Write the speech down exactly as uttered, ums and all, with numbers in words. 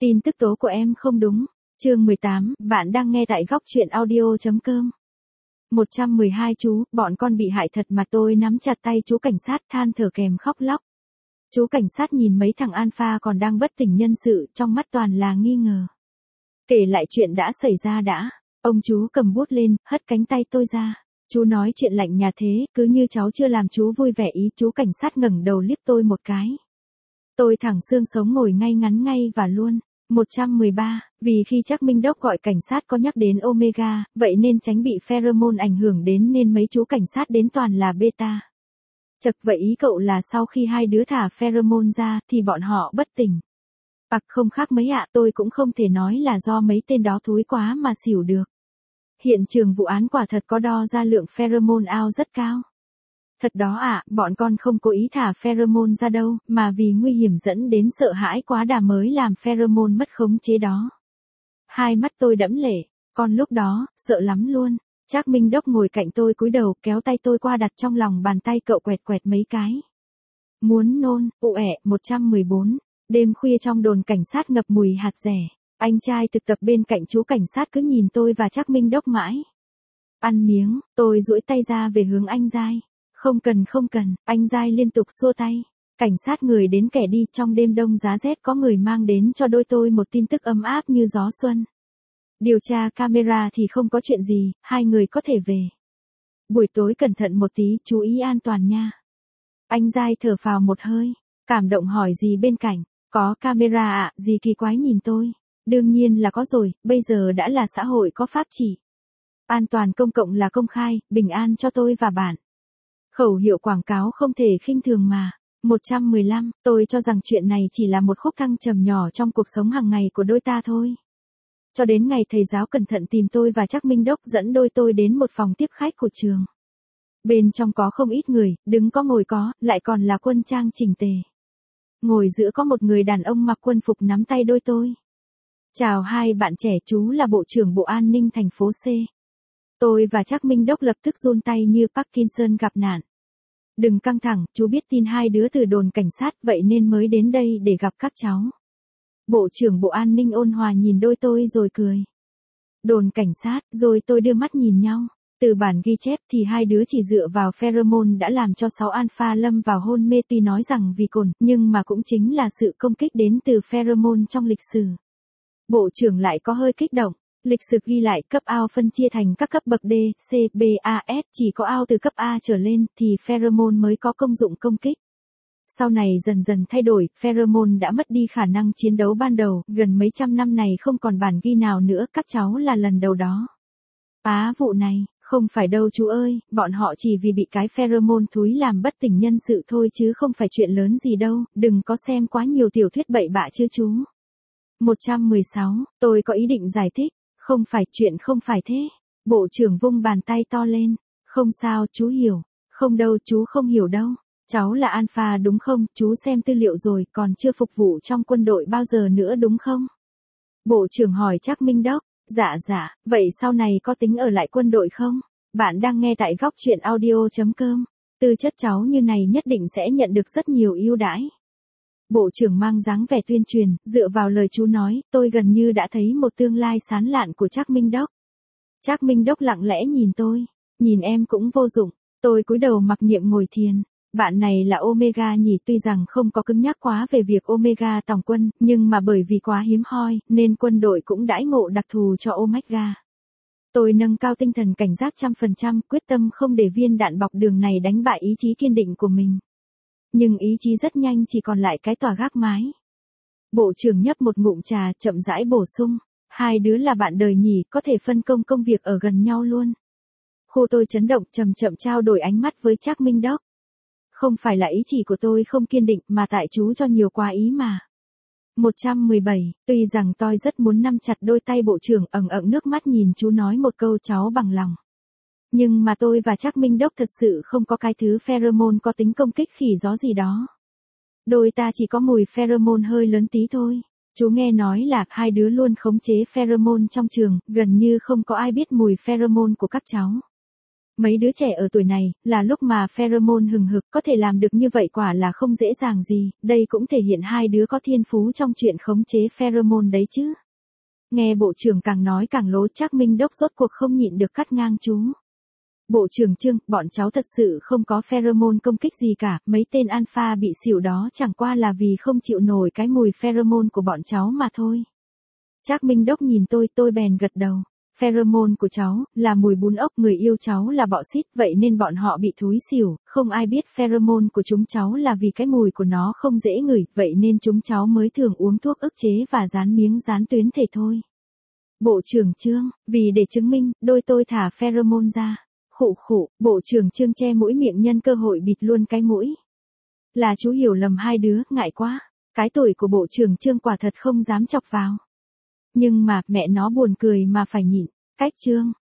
Tin tức tố của em không đúng. Chương mười tám, bạn đang nghe tại góc truyện audio.com. một trăm mười hai chú, bọn con bị hại thật mà. Tôi nắm chặt tay chú cảnh sát than thở kèm khóc lóc. Chú cảnh sát nhìn mấy thằng alpha còn đang bất tỉnh nhân sự, trong mắt toàn là nghi ngờ. Kể lại chuyện đã xảy ra đã. Ông chú cầm bút lên, hất cánh tay tôi ra. Chú nói chuyện lạnh nhạt thế, cứ như cháu chưa làm chú vui vẻ ý. Chú cảnh sát ngẩng đầu liếc tôi một cái. Tôi thẳng xương sống ngồi ngay ngắn ngay và luôn. một trăm mười ba, vì khi Trác Minh Đốc gọi cảnh sát có nhắc đến Omega, vậy nên tránh bị pheromone ảnh hưởng đến nên mấy chú cảnh sát đến toàn là beta. Chật, vậy ý cậu là sau khi hai đứa thả pheromone ra thì bọn họ bất tỉnh. Ặc, không khác mấy ạ, tôi cũng không thể nói là do mấy tên đó thúi quá mà xỉu được. Hiện trường vụ án quả thật có đo ra lượng pheromone out rất cao. Thật đó ạ, bọn con không cố ý thả pheromone ra đâu, mà vì nguy hiểm dẫn đến sợ hãi quá đà mới làm pheromone mất khống chế đó. Hai mắt tôi đẫm lệ, con lúc đó, sợ lắm luôn. Trác Minh Đốc ngồi cạnh tôi cúi đầu kéo tay tôi qua đặt trong lòng bàn tay cậu quẹt quẹt mấy cái. Muốn nôn, ụ ẹ, một trăm mười bốn, đêm khuya trong đồn cảnh sát ngập mùi hạt dẻ. Anh trai thực tập bên cạnh chú cảnh sát cứ nhìn tôi và Trác Minh Đốc mãi. Ăn miếng, tôi duỗi tay ra về hướng anh Giai. Không cần không cần, anh Giai liên tục xua tay. Cảnh sát người đến kẻ đi, trong đêm đông giá rét có người mang đến cho đôi tôi một tin tức ấm áp như gió xuân. Điều tra camera thì không có chuyện gì, hai người có thể về. Buổi tối cẩn thận một tí, chú ý an toàn nha. Anh Giai thở phào một hơi, cảm động hỏi gì bên cạnh, có camera ạ, gì kỳ quái nhìn tôi. Đương nhiên là có rồi, bây giờ đã là xã hội có pháp trị. An toàn công cộng là công khai, bình an cho tôi và bạn. Khẩu hiệu quảng cáo không thể khinh thường mà. một trăm mười lăm, tôi cho rằng chuyện này chỉ là một khúc thăng trầm nhỏ trong cuộc sống hàng ngày của đôi ta thôi. Cho đến ngày thầy giáo cẩn thận tìm tôi và Trác Minh Đốc dẫn đôi tôi đến một phòng tiếp khách của trường. Bên trong có không ít người, đứng có ngồi có, lại còn là quân trang chỉnh tề. Ngồi giữa có một người đàn ông mặc quân phục nắm tay đôi tôi. Chào hai bạn trẻ, chú là Bộ trưởng Bộ An ninh thành phố C. Tôi và Trác Minh Đốc lập tức run tay như Parkinson gặp nạn. Đừng căng thẳng, chú biết tin hai đứa từ đồn cảnh sát vậy nên mới đến đây để gặp các cháu. Bộ trưởng Bộ An ninh ôn hòa nhìn đôi tôi rồi cười. Đồn cảnh sát, rồi tôi đưa mắt nhìn nhau. Từ bản ghi chép thì hai đứa chỉ dựa vào pheromone đã làm cho sáu alpha lâm vào hôn mê, tuy nói rằng vì cồn, nhưng mà cũng chính là sự công kích đến từ pheromone trong lịch sử. Bộ trưởng lại có hơi kích động. Lịch sử ghi lại cấp A phân chia thành các cấp bậc D, C, B, A, S, chỉ có A từ cấp A trở lên thì pheromone mới có công dụng công kích. Sau này dần dần thay đổi, pheromone đã mất đi khả năng chiến đấu ban đầu, gần mấy trăm năm này không còn bản ghi nào nữa, các cháu là lần đầu đó. Á vụ này, không phải đâu chú ơi, bọn họ chỉ vì bị cái pheromone thúi làm bất tỉnh nhân sự thôi chứ không phải chuyện lớn gì đâu, đừng có xem quá nhiều tiểu thuyết bậy bạ chứ chú. một trăm mười sáu, tôi có ý định giải thích. Không phải, chuyện không phải thế. Bộ trưởng vung bàn tay to lên. Không sao, chú hiểu. Không đâu, chú không hiểu đâu. Cháu là alpha đúng không? Chú xem tư liệu rồi, còn chưa phục vụ trong quân đội bao giờ nữa đúng không? Bộ trưởng hỏi Trác Minh Đốc. Dạ dạ, vậy sau này có tính ở lại quân đội không? Bạn đang nghe tại góc truyện audio.com. Tư chất cháu như này nhất định sẽ nhận được rất nhiều ưu đãi. Bộ trưởng mang dáng vẻ tuyên truyền, dựa vào lời chú nói, tôi gần như đã thấy một tương lai sáng lạn của Trác Minh Đốc. Trác Minh Đốc lặng lẽ nhìn tôi, nhìn em cũng vô dụng, tôi cúi đầu mặc niệm ngồi thiền. Bạn này là Omega nhỉ, tuy rằng không có cứng nhắc quá về việc Omega tòng quân, nhưng mà bởi vì quá hiếm hoi, nên quân đội cũng đãi ngộ đặc thù cho Omega. Tôi nâng cao tinh thần cảnh giác trăm phần trăm, quyết tâm không để viên đạn bọc đường này đánh bại ý chí kiên định của mình. Nhưng ý chí rất nhanh chỉ còn lại cái tòa gác mái. Bộ trưởng nhấp một ngụm trà, chậm rãi bổ sung. Hai đứa là bạn đời nhỉ, có thể phân công công việc ở gần nhau luôn. Khu tôi chấn động, chậm chậm trao đổi ánh mắt với Trác Minh Đốc. Không phải là ý chỉ của tôi không kiên định mà tại chú cho nhiều quá ý mà. một trăm mười bảy, tuy rằng tôi rất muốn nắm chặt đôi tay bộ trưởng ẩn ẩn nước mắt nhìn chú nói một câu cháu bằng lòng. Nhưng mà tôi và Trác Minh Đốc thật sự không có cái thứ pheromone có tính công kích khỉ gió gì đó. Đôi ta chỉ có mùi pheromone hơi lớn tí thôi. Chú nghe nói là hai đứa luôn khống chế pheromone trong trường, gần như không có ai biết mùi pheromone của các cháu. Mấy đứa trẻ ở tuổi này, là lúc mà pheromone hừng hực, có thể làm được như vậy quả là không dễ dàng gì, đây cũng thể hiện hai đứa có thiên phú trong chuyện khống chế pheromone đấy chứ. Nghe bộ trưởng càng nói càng lố, Trác Minh Đốc rốt cuộc không nhịn được cắt ngang chú. Bộ trưởng Trương, bọn cháu thật sự không có pheromone công kích gì cả, mấy tên alpha bị xỉu đó chẳng qua là vì không chịu nổi cái mùi pheromone của bọn cháu mà thôi. Trác Minh Đốc nhìn tôi, tôi bèn gật đầu. Pheromone của cháu, là mùi bún ốc, người yêu cháu là bọ xít, vậy nên bọn họ bị thúi xỉu, không ai biết pheromone của chúng cháu là vì cái mùi của nó không dễ ngửi, vậy nên chúng cháu mới thường uống thuốc ức chế và dán miếng dán tuyến thể thôi. Bộ trưởng Trương, vì để chứng minh, đôi tôi thả pheromone ra. Khụ khụ, bộ trưởng Trương che mũi miệng nhân cơ hội bịt luôn cái mũi. Là chú hiểu lầm hai đứa, ngại quá. Cái tuổi của bộ trưởng Trương quả thật không dám chọc vào. Nhưng mà, mẹ nó buồn cười mà phải nhịn. Cách Trương.